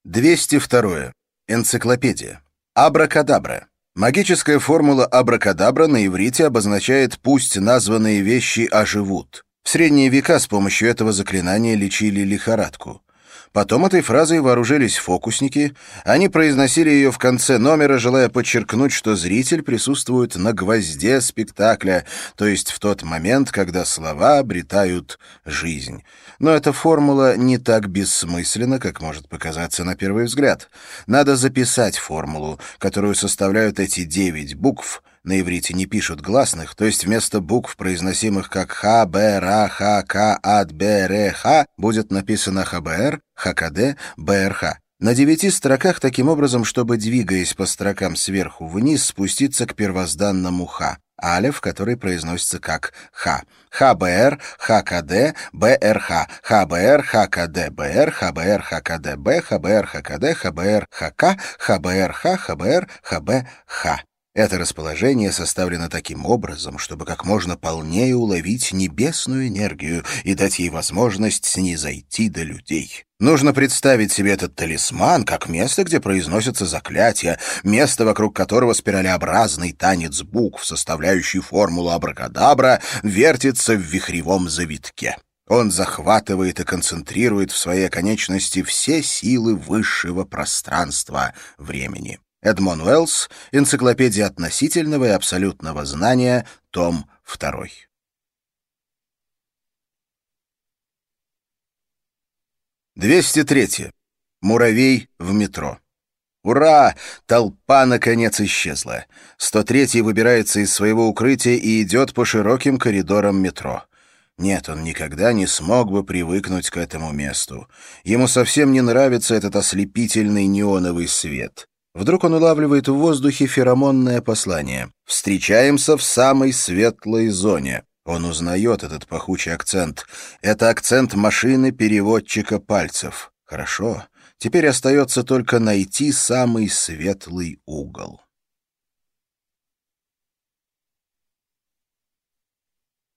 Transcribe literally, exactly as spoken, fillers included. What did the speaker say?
двести второе. Энциклопедия. Абракадабра. Магическая формула абракадабра на иврите обозначает «пусть названные вещи оживут». В средние века с помощью этого заклинания лечили лихорадку. Потом этой фразой вооружились фокусники, они произносили ее в конце номера, желая подчеркнуть, что зритель присутствует на гвозде спектакля, то есть в тот момент, когда слова обретают жизнь. Но эта формула не так бессмысленна, как может показаться на первый взгляд. Надо записать формулу, которую составляют эти девять букв. На иврите не пишут гласных, то есть вместо букв, произносимых как ха, б, ра, ха, ка, ад, б, ре, ха, будет написано хабр, хакаде, брх. На девяти строках таким образом, чтобы, двигаясь по строкам сверху вниз, спуститься к первозданному ха. Алеф, который произносится как ха. ХБР, ХКД, БРХ, ХБР, ХКД, БР, ХБР, ХКД, Б, ХБР, ХКД, ХБР, ХК, ХБРХ, ХБР, ХБХ. Это расположение составлено таким образом, чтобы как можно полнее уловить небесную энергию и дать ей возможность снизойти до людей. Нужно представить себе этот талисман как место, где произносятся заклятия, место, вокруг которого спиралеобразный танец букв, составляющий формулу абракадабра, вертится в вихревом завитке. Он захватывает и концентрирует в своей конечности все силы высшего пространства-времени. Эдмон Уэллс, «Энциклопедия относительного и абсолютного знания», том два. двести третье. Муравей в метро. Ура! Толпа, наконец, исчезла. сто третий выбирается из своего укрытия и идет по широким коридорам метро. Нет, он никогда не смог бы привыкнуть к этому месту. Ему совсем не нравится этот ослепительный неоновый свет. Вдруг он улавливает в воздухе феромонное послание. «Встречаемся в самой светлой зоне». Он узнает этот пахучий акцент. Это акцент машины-переводчика пальцев. Хорошо. Теперь остается только найти самый светлый угол.